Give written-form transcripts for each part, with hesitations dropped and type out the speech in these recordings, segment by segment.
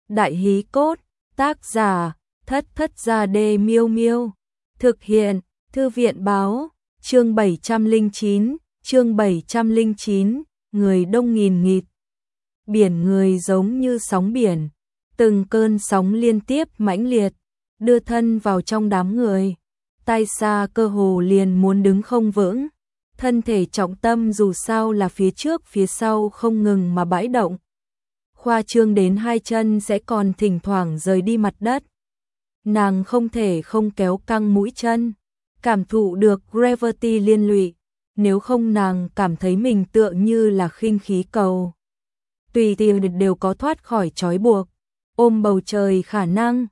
Đại hí cốt, tác giả, Thất Thất Gia Đê Miêu Miêu. Thực hiện, Thư viện báo, chương 709, người đông nghìn nghịt. Biển người giống như sóng biển, từng cơn sóng liên tiếp mãnh liệt, đưa thân vào trong đám người. Tai Sa cơ hồ liền muốn đứng không vững, thân thể trọng tâm dù sao là phía trước phía sau không ngừng mà bãi động. Khoa trương đến hai chân sẽ còn thỉnh thoảng rời đi mặt đất. Nàng không thể không kéo căng mũi chân, cảm thụ được gravity liên lụy, nếu không nàng cảm thấy mình tựa như là khinh khí cầu. Tùy tiện đều có thoát khỏi trói buộc, ôm bầu trời khả năng.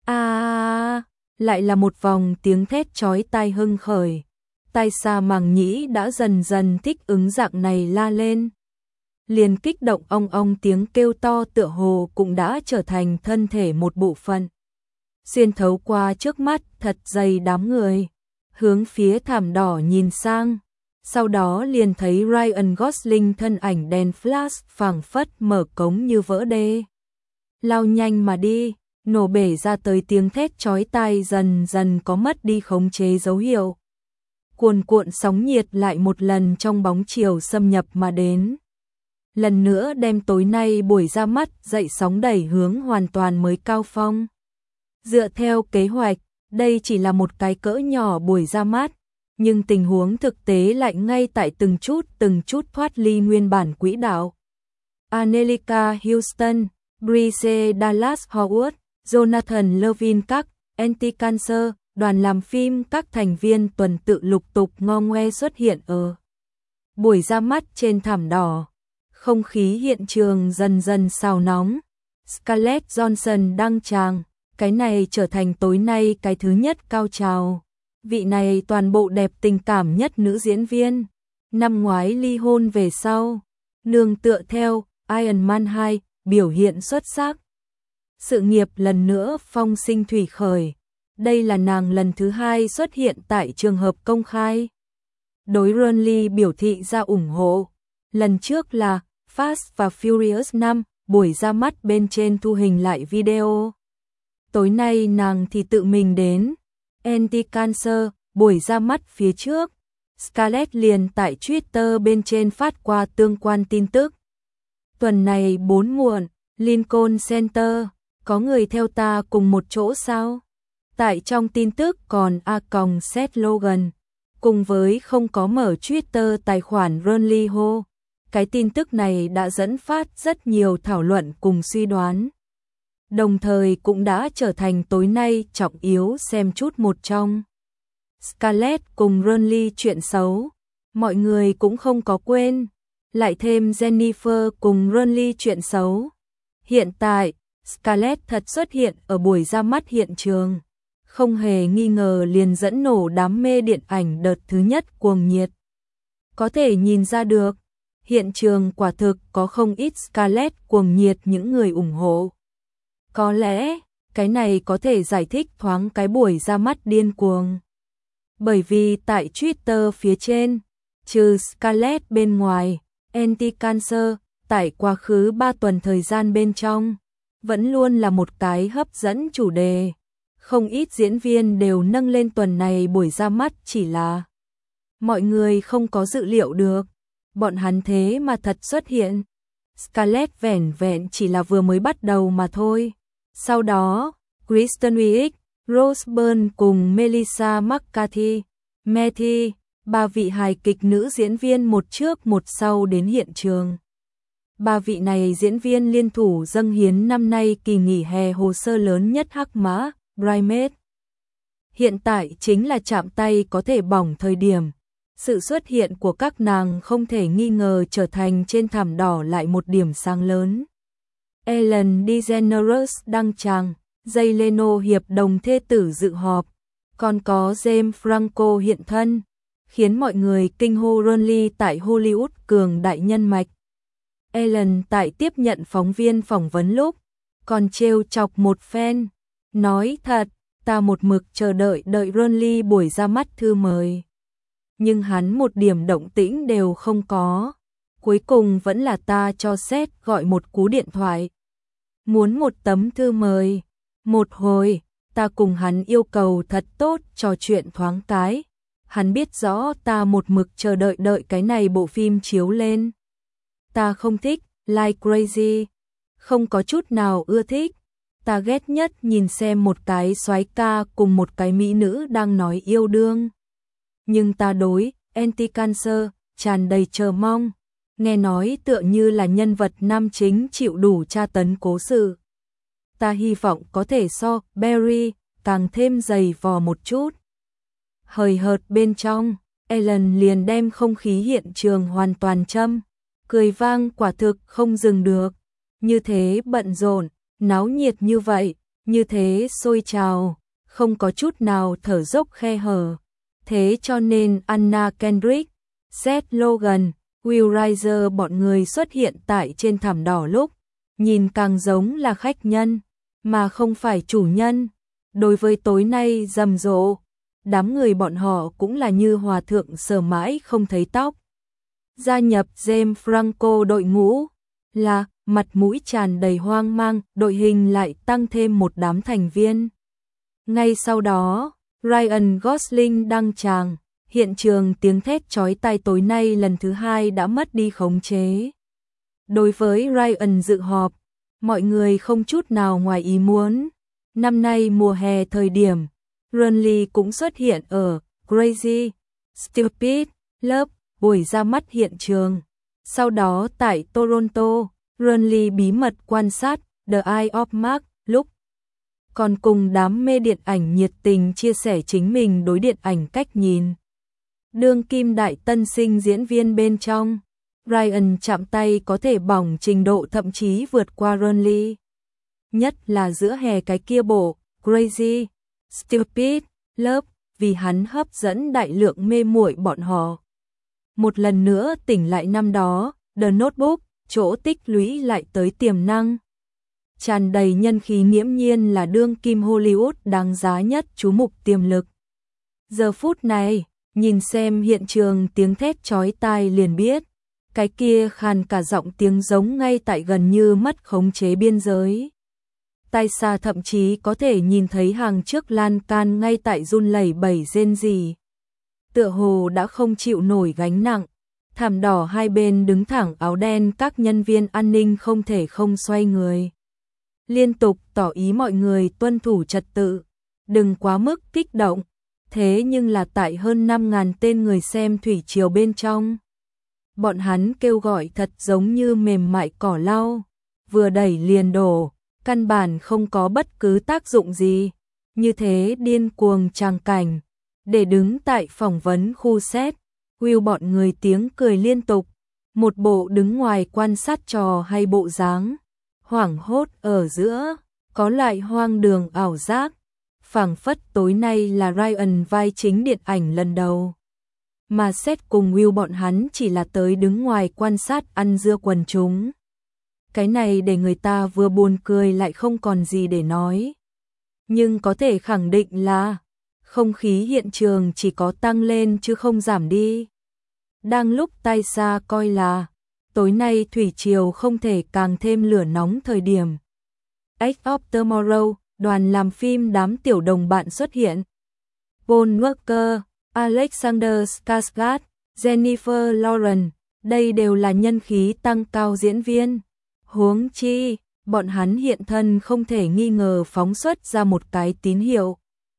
Lại là một vòng tiếng thét chói tai hưng khởi. Tai Sa màng nhĩ đã dần dần thích ứng dạng này la lên. Liền kích động ong ong tiếng kêu to tựa hồ cũng đã trở thành thân thể một bộ phận. Xuyên thấu qua trước mắt thật dày đám người, hướng phía thảm đỏ nhìn sang. Sau đó liền thấy Ryan Gosling thân ảnh đèn flash phảng phất mở cống như vỡ đê. Lao nhanh mà đi, nổ bể ra tới tiếng thét chói tai dần dần có mất đi khống chế dấu hiệu. Cuồn cuộn sóng nhiệt lại một lần trong bóng chiều xâm nhập mà đến. Lần nữa đem tối nay buổi ra mắt dậy sóng đẩy hướng hoàn toàn mới cao phong. Dựa theo kế hoạch, đây chỉ là một cái cỡ nhỏ buổi ra mắt, nhưng tình huống thực tế lại ngay tại từng chút thoát ly nguyên bản quỹ đạo. Anjelica Houston, Bryce Dallas Howard, Jonathan Levin các anti-cancer, đoàn làm phim các thành viên tuần tự lục tục ngo ngoe xuất hiện ở buổi ra mắt trên thảm đỏ. Không khí hiện trường dần dần xào nóng. Scarlett Johansson đăng tràng, cái này trở thành tối nay cái thứ nhất cao trào. Vị này toàn bộ đẹp tình cảm nhất nữ diễn viên. Năm ngoái ly hôn về sau, nương tựa theo Iron Man 2, biểu hiện xuất sắc. Sự nghiệp lần nữa phong sinh thủy khởi. Đây là nàng lần thứ hai xuất hiện tại trường hợp công khai. Đối Ronly biểu thị ra ủng hộ. Lần trước là Fast và Furious 5, buổi ra mắt bên trên thu hình lại video. Tối nay nàng thì tự mình đến. Anti-cancer, buổi ra mắt phía trước. Scarlett liền tại Twitter bên trên phát qua tương quan tin tức. Tuần này 4 muộn, Lincoln Center, có người theo ta cùng một chỗ sao? Tại trong tin tức còn Seth Logan, cùng với không có mở Twitter tài khoản Ronly Ho. Cái tin tức này đã dẫn phát rất nhiều thảo luận cùng suy đoán. Đồng thời cũng đã trở thành tối nay trọng yếu xem chút một trong. Scarlett cùng Ronly chuyện xấu, mọi người cũng không có quên. Lại thêm Jennifer cùng Ronly chuyện xấu. Hiện tại, Scarlett thật xuất hiện ở buổi ra mắt hiện trường. Không hề nghi ngờ liền dẫn nổ đám mê điện ảnh đợt thứ nhất cuồng nhiệt. Có thể nhìn ra được, hiện trường quả thực có không ít Scarlett cuồng nhiệt những người ủng hộ. Có lẽ, cái này có thể giải thích thoáng cái buổi ra mắt điên cuồng. Bởi vì tại Twitter phía trên, trừ Scarlett bên ngoài, anti-cancer, tại quá khứ 3 tuần thời gian bên trong, vẫn luôn là một cái hấp dẫn chủ đề. Không ít diễn viên đều nâng lên tuần này buổi ra mắt chỉ là mọi người không có dự liệu được. Bọn hắn thế mà thật xuất hiện. Scarlett vẻn vẹn chỉ là vừa mới bắt đầu mà thôi. Sau đó, Kristen Wiig, Rose Byrne cùng Melissa McCarthy, Matty, 3 vị hài kịch nữ diễn viên một trước một sau đến hiện trường. 3 vị này diễn viên liên thủ dâng hiến năm nay kỳ nghỉ hè hồ sơ lớn nhất hắc mã, Bridesmaids. Hiện tại chính là chạm tay có thể bỏng thời điểm. Sự xuất hiện của các nàng không thể nghi ngờ trở thành trên thảm đỏ lại một điểm sáng lớn. Ellen DeGeneres đăng tràng, Jay Leno hiệp đồng thê tử dự họp, còn có James Franco hiện thân, khiến mọi người kinh hô Ronly tại Hollywood cường đại nhân mạch. Ellen tại tiếp nhận phóng viên phỏng vấn lúc, còn trêu chọc một fan, nói thật, ta một mực chờ đợi Ronly buổi ra mắt thư mời. Nhưng hắn một điểm động tĩnh đều không có. Cuối cùng vẫn là ta cho Seth gọi một cú điện thoại. Muốn một tấm thư mời. Một hồi, ta cùng hắn yêu cầu thật tốt trò chuyện thoáng cái. Hắn biết rõ ta một mực chờ đợi cái này bộ phim chiếu lên. Ta không thích, like crazy. Không có chút nào ưa thích. Ta ghét nhất nhìn xem một cái soái ca cùng một cái mỹ nữ đang nói yêu đương. Nhưng ta đối Anti-Cancer tràn đầy chờ mong. Nghe nói tựa như là nhân vật nam chính chịu đủ tra tấn cố sự. Ta hy vọng có thể so Barry càng thêm dày vò một chút. Hời hợt bên trong, Ellen liền đem không khí hiện trường hoàn toàn châm. Cười vang quả thực không dừng được. Như thế bận rộn, náo nhiệt như vậy, như thế sôi trào, không có chút nào thở dốc khe hở. Thế cho nên Anna Kendrick, Seth Rogen, Will Reiser bọn người xuất hiện tại trên thảm đỏ lúc, nhìn càng giống là khách nhân, mà không phải chủ nhân. Đối với tối nay rầm rộ, đám người bọn họ cũng là như hòa thượng sờ mãi không thấy tóc. Gia nhập James Franco đội ngũ, là mặt mũi tràn đầy hoang mang, đội hình lại tăng thêm một đám thành viên. Ngay sau đó, Ryan Gosling đăng tràng, hiện trường tiếng thét chói tai tối nay lần thứ hai đã mất đi khống chế. Đối với Ryan dự họp, mọi người không chút nào ngoài ý muốn. Năm nay mùa hè thời điểm, Renly cũng xuất hiện ở Crazy Stupid Love buổi ra mắt hiện trường. Sau đó tại Toronto, Renly bí mật quan sát The Eye of Mark lúc còn cùng đám mê điện ảnh nhiệt tình chia sẻ chính mình đối điện ảnh cách nhìn. Đương kim đại tân sinh diễn viên bên trong, Ryan chạm tay có thể bỏng trình độ thậm chí vượt qua Renly. Nhất là giữa hè cái kia bộ Crazy Stupid Love, vì hắn hấp dẫn đại lượng mê muội bọn họ. Một lần nữa tỉnh lại năm đó, The Notebook, chỗ tích lũy lại tới tiềm năng. Tràn đầy nhân khí nghiễm nhiên là đương kim Hollywood đáng giá nhất chú mục tiềm lực. Giờ phút này, nhìn xem hiện trường tiếng thét chói tai liền biết, cái kia khàn cả giọng tiếng giống ngay tại gần như mất khống chế biên giới. Tai xa thậm chí có thể nhìn thấy hàng trước lan can ngay tại run lẩy bẩy rên rỉ. Tựa hồ đã không chịu nổi gánh nặng. Thảm đỏ hai bên đứng thẳng áo đen, các nhân viên an ninh không thể không xoay người. Liên tục tỏ ý mọi người tuân thủ trật tự, đừng quá mức kích động. Thế nhưng là tại hơn 5.000 tên người xem thủy triều bên trong, bọn hắn kêu gọi thật giống như mềm mại cỏ lau, vừa đẩy liền đổ, căn bản không có bất cứ tác dụng gì. Như thế điên cuồng tràng cảnh, để đứng tại phỏng vấn khu set, Will bọn người tiếng cười liên tục, một bộ đứng ngoài quan sát trò hay bộ dáng, hoảng hốt ở giữa, có lại hoang đường ảo giác, phảng phất tối nay là Ryan vai chính điện ảnh lần đầu. Mà Seth cùng Will bọn hắn chỉ là tới đứng ngoài quan sát ăn dưa quần chúng. Cái này để người ta vừa buồn cười lại không còn gì để nói. Nhưng có thể khẳng định là không khí hiện trường chỉ có tăng lên chứ không giảm đi. Đang lúc tai xa coi là tối nay thủy triều không thể càng thêm lửa nóng thời điểm, Edge of Tomorrow, đoàn làm phim đám tiểu đồng bạn xuất hiện. Paul Walker, Alexander Skarsgård, Jennifer Lawrence, đây đều là nhân khí tăng cao diễn viên. Huống chi, bọn hắn hiện thân không thể nghi ngờ phóng xuất ra một cái tín hiệu.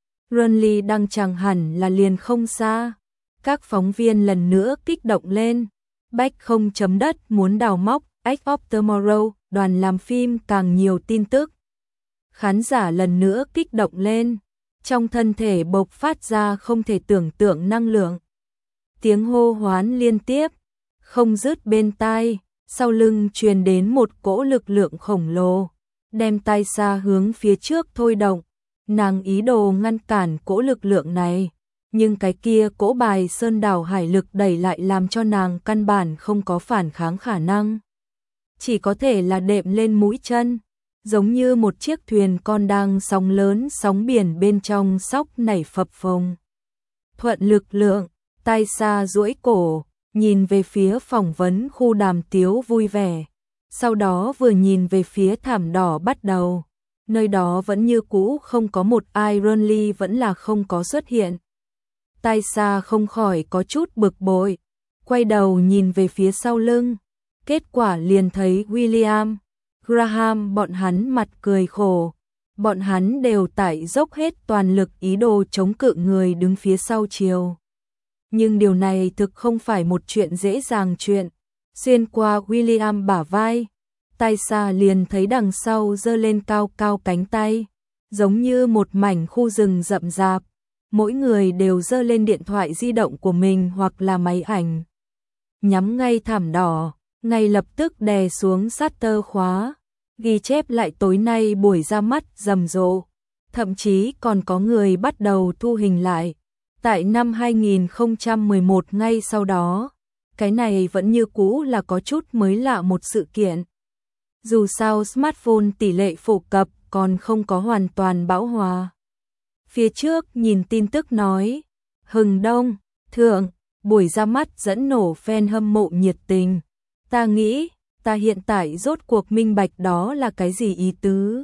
Renly đang chẳng hẳn là liền không xa. Các phóng viên lần nữa kích động lên. Bách không chấm đất muốn đào móc Edge of Tomorrow, đoàn làm phim càng nhiều tin tức. Khán giả lần nữa kích động lên. Trong thân thể bộc phát ra không thể tưởng tượng năng lượng. Tiếng hô hoán liên tiếp, không dứt bên tai, sau lưng truyền đến một cỗ lực lượng khổng lồ, đem tai xa hướng phía trước thôi động. Nàng ý đồ ngăn cản cỗ lực lượng này, nhưng cái kia cỗ bài sơn đảo hải lực đẩy lại làm cho nàng căn bản không có phản kháng khả năng. Chỉ có thể là đệm lên mũi chân, giống như một chiếc thuyền con đang sóng lớn sóng biển bên trong sóc nảy phập phồng. Thuận lực lượng, tai xa duỗi cổ, nhìn về phía phỏng vấn khu đàm tiếu vui vẻ. sau đó vừa nhìn về phía thảm đỏ bắt đầu. Nơi đó vẫn như cũ không có một ai, Renly vẫn là không có xuất hiện. Taysa không khỏi có chút bực bội, quay đầu nhìn về phía sau lưng, kết quả liền thấy William, Graham bọn hắn mặt cười khổ, bọn hắn đều tại dốc hết toàn lực ý đồ chống cự người đứng phía sau Triều. Nhưng điều này thực không phải một chuyện dễ dàng chuyện. Xuyên qua William bả vai, Taysa liền thấy đằng sau giơ lên cao cao cánh tay, giống như một mảnh khu rừng rậm rạp. Mỗi người đều giơ lên điện thoại di động của mình hoặc là máy ảnh, nhắm ngay thảm đỏ, ngay lập tức đè xuống shutter khóa, ghi chép lại tối nay buổi ra mắt rầm rộ. Thậm chí còn có người bắt đầu thu hình lại. Tại năm 2011 ngay sau đó, cái này vẫn như cũ là có chút mới lạ một sự kiện. Dù sao smartphone tỷ lệ phổ cập còn không có hoàn toàn bão hòa. Phía trước nhìn tin tức nói, Hừng Đông, Thượng, buổi ra mắt dẫn nổ fan hâm mộ nhiệt tình. Ta nghĩ, ta hiện tại rốt cuộc minh bạch đó là cái gì ý tứ.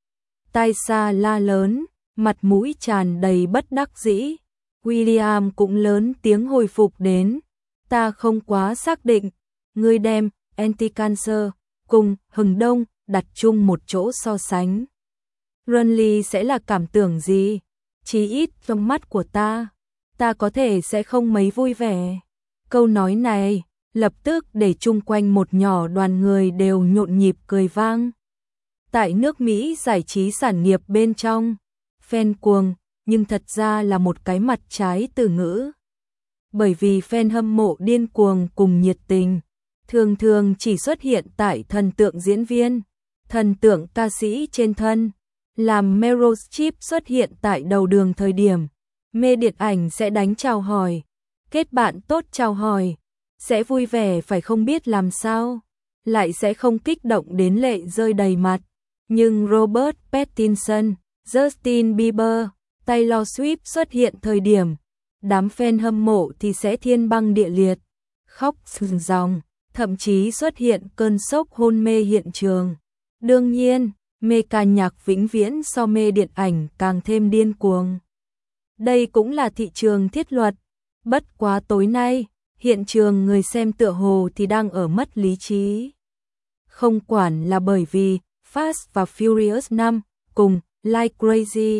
Taysa la lớn, mặt mũi tràn đầy bất đắc dĩ. William cũng lớn tiếng hồi phục đến. Ta không quá xác định, ngươi đem Anti-Cancer cùng Hừng Đông đặt chung một chỗ so sánh. Renly sẽ là cảm tưởng gì? Chí ít trong mắt của ta có thể sẽ không mấy vui vẻ. Câu nói này lập tức để chung quanh một nhỏ đoàn người đều nhộn nhịp cười vang. Tại nước Mỹ giải trí sản nghiệp bên trong, fan cuồng, nhưng thật ra là một cái mặt trái từ ngữ. Bởi vì fan hâm mộ điên cuồng cùng nhiệt tình, thường thường chỉ xuất hiện tại thần tượng diễn viên, thần tượng ca sĩ trên thân. Làm Meryl Streep xuất hiện tại đầu đường thời điểm, mê điện ảnh sẽ đánh chào hỏi, kết bạn tốt chào hỏi, sẽ vui vẻ phải không biết làm sao, lại sẽ không kích động đến lệ rơi đầy mặt. Nhưng Robert Pattinson, Justin Bieber, Taylor Swift xuất hiện thời điểm, đám fan hâm mộ thì sẽ thiên băng địa liệt, khóc ròng ròng, thậm chí xuất hiện cơn sốc hôn mê hiện trường. Đương nhiên, mê ca nhạc vĩnh viễn so mê điện ảnh càng thêm điên cuồng. Đây cũng là thị trường thiết luật. Bất quá tối nay, hiện trường người xem tựa hồ thì đang ở mất lý trí. Không quản là bởi vì Fast và Furious 5 cùng Like Crazy,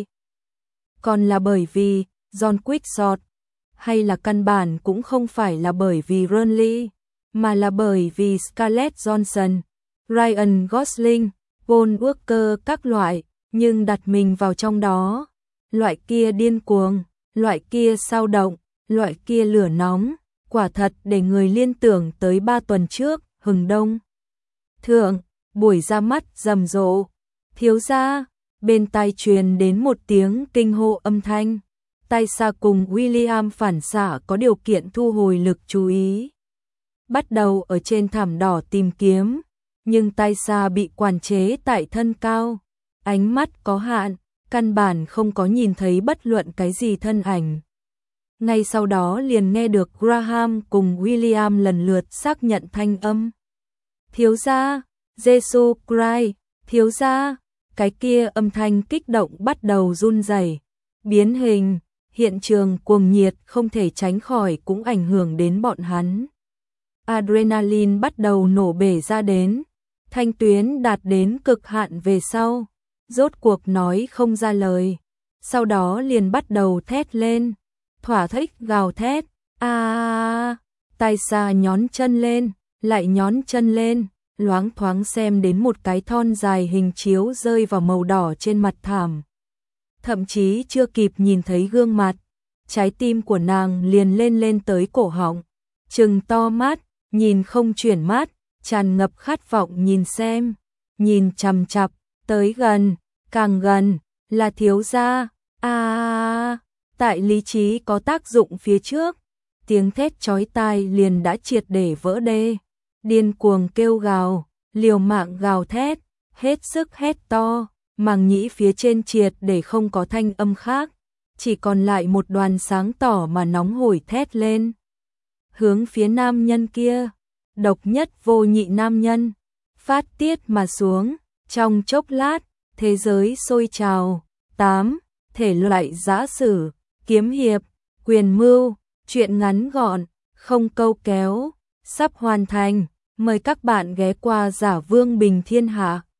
còn là bởi vì John Wick Short, hay là căn bản cũng không phải là bởi vì Renly, mà là bởi vì Scarlett Johansson, Ryan Gosling, Paul Walker các loại, nhưng đặt mình vào trong đó, loại kia điên cuồng, loại kia sao động, loại kia lửa nóng, quả thật để người liên tưởng tới 3 tuần trước, Hừng Đông. Thượng, buổi ra mắt rầm rộ, thiếu gia, bên tai truyền đến một tiếng kinh hô âm thanh. Taysa cùng William phản xạ có điều kiện thu hồi lực chú ý, bắt đầu ở trên thảm đỏ tìm kiếm. Nhưng Taysa bị quản chế tại thân cao, ánh mắt có hạn, căn bản không có nhìn thấy bất luận cái gì thân ảnh. Ngay sau đó liền nghe được Graham cùng William lần lượt xác nhận thanh âm. Thiếu gia, Jesus Christ, thiếu gia, cái kia âm thanh kích động bắt đầu run rẩy, biến hình, hiện trường cuồng nhiệt không thể tránh khỏi cũng ảnh hưởng đến bọn hắn. Adrenaline bắt đầu nổ bể ra đến. Thanh tuyến đạt đến cực hạn về sau, rốt cuộc nói không ra lời, sau đó liền bắt đầu thét lên, thỏa thích gào thét, Taysa nhón chân lên, lại nhón chân lên, loáng thoáng xem đến một cái thon dài hình chiếu rơi vào màu đỏ trên mặt thảm. Thậm chí chưa kịp nhìn thấy gương mặt, trái tim của nàng liền lên tới cổ họng, trừng to mắt, nhìn không chuyển mắt, tràn ngập khát vọng nhìn xem, nhìn chằm chặp, tới gần, càng gần, là thiếu gia. Tại lý trí có tác dụng phía trước, tiếng thét chói tai liền đã triệt để vỡ đê, điên cuồng kêu gào, liều mạng gào thét, hết sức hét to, màng nhĩ phía trên triệt để không có thanh âm khác, chỉ còn lại một đoàn sáng tỏ mà nóng hổi thét lên. Hướng phía nam nhân kia, độc nhất vô nhị nam nhân, phát tiết mà xuống, trong chốc lát, thế giới sôi trào. 8. Thể loại giã sử, kiếm hiệp, quyền mưu, truyện ngắn gọn, không câu kéo, sắp hoàn thành. Mời các bạn ghé qua Giả Vương Bình Thiên Hạ.